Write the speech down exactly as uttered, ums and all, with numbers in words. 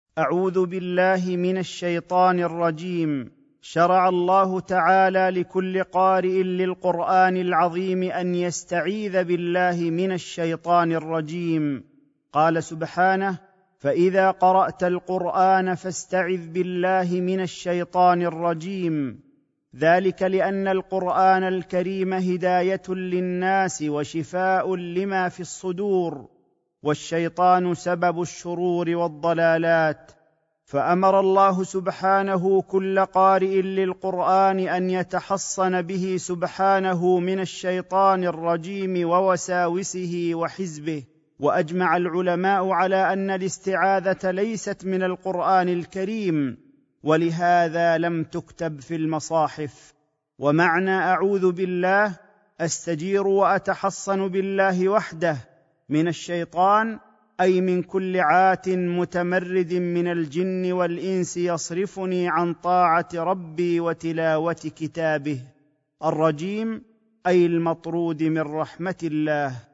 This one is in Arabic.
أعوذ بالله من الشيطان الرجيم. شرع الله تعالى لكل قارئ للقرآن العظيم أن يستعيذ بالله من الشيطان الرجيم. قال سبحانه: فإذا قرأت القرآن فاستعذ بالله من الشيطان الرجيم. ذلك لأن القرآن الكريم هداية للناس وشفاء لما في الصدور، والشيطان سبب الشرور والضلالات. فأمر الله سبحانه كل قارئ للقرآن أن يتحصن به سبحانه من الشيطان الرجيم ووساوسه وحزبه. وأجمع العلماء على أن الاستعاذة ليست من القرآن الكريم، ولهذا لم تكتب في المصاحف. ومعنى أعوذ بالله أستجير وأتحصن بالله وحده من الشيطان، أي من كل عات متمرد من الجن والإنس يصرفني عن طاعة ربي وتلاوة كتابه. الرجيم أي المطرود من رحمة الله.